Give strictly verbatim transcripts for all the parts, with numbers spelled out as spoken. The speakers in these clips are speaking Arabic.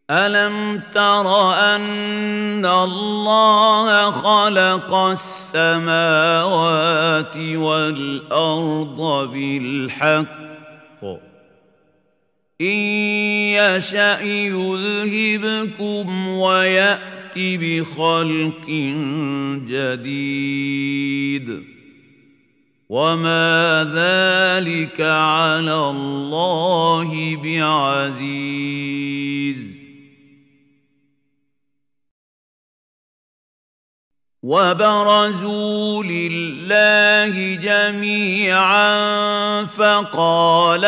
ألم تر أن الله خلق السماوات والأرض بالحق إن يشأ يذهبكم ويأت بخلق جديد وما ذلك على الله بعزيز وبرزوا لله جميعا فقال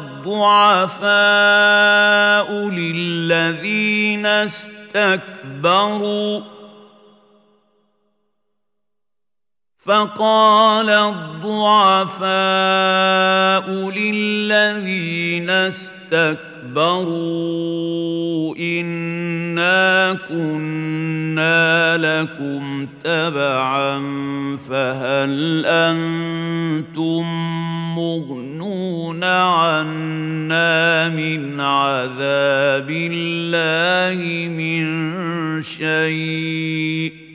الضعفاء للذين استكبروا فقال الضعفاء للذين استكبروا إنا كنا لكم تبعا فهل أنتم مغنون عنا من عذاب الله من شيء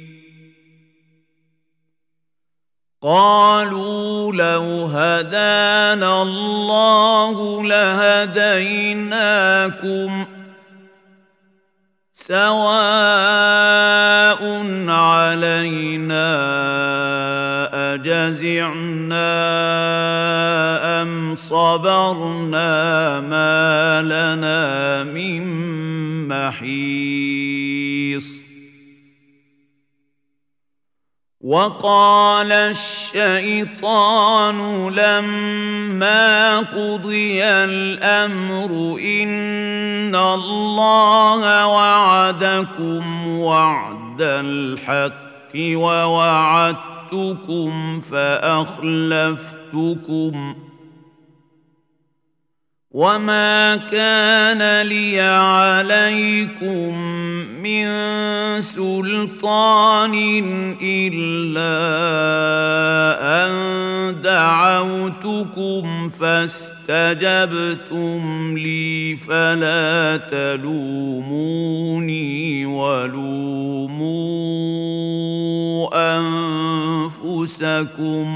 قالوا لو هدانا الله لهديناكم سواء علينا أجزعنا أم صبرنا ما لنا من محيص وقال الشيطان لما قضي الأمر إن الله وعدكم وعد الحق ووعدتكم فأخلفتكم وما كان لي عليكم من سلطان إلا أن دعوتكم فاستجبتم لي فلا تلوموني ولوموا أنفسكم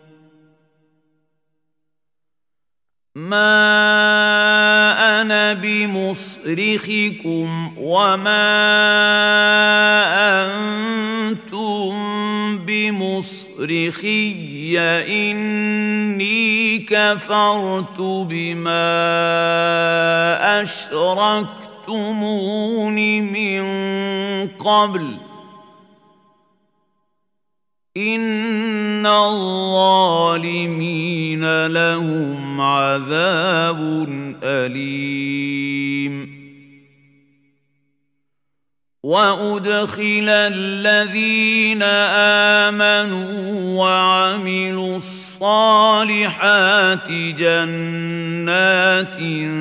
ما أنا بمصرخكم وما أنتم بمصرخي إني كفرت بما أشركتمون من قبل إن الظالمين لهم عذاب أليم وأدخل الذين آمنوا وعملوا الصالحات جنات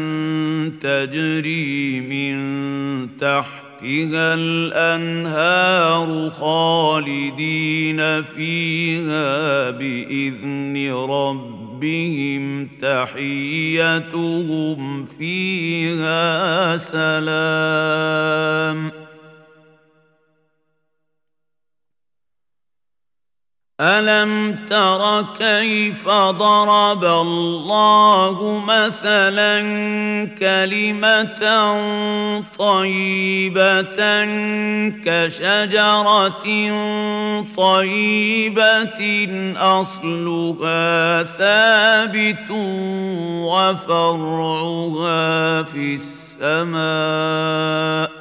تجري من تحت تحتها الأنهار خالدين فيها بإذن ربهم تحيتهم فيها سلام ألم تر كيف ضرب الله مثلا كلمة طيبة كشجرة طيبة أصلها ثابت وفرعها في السماء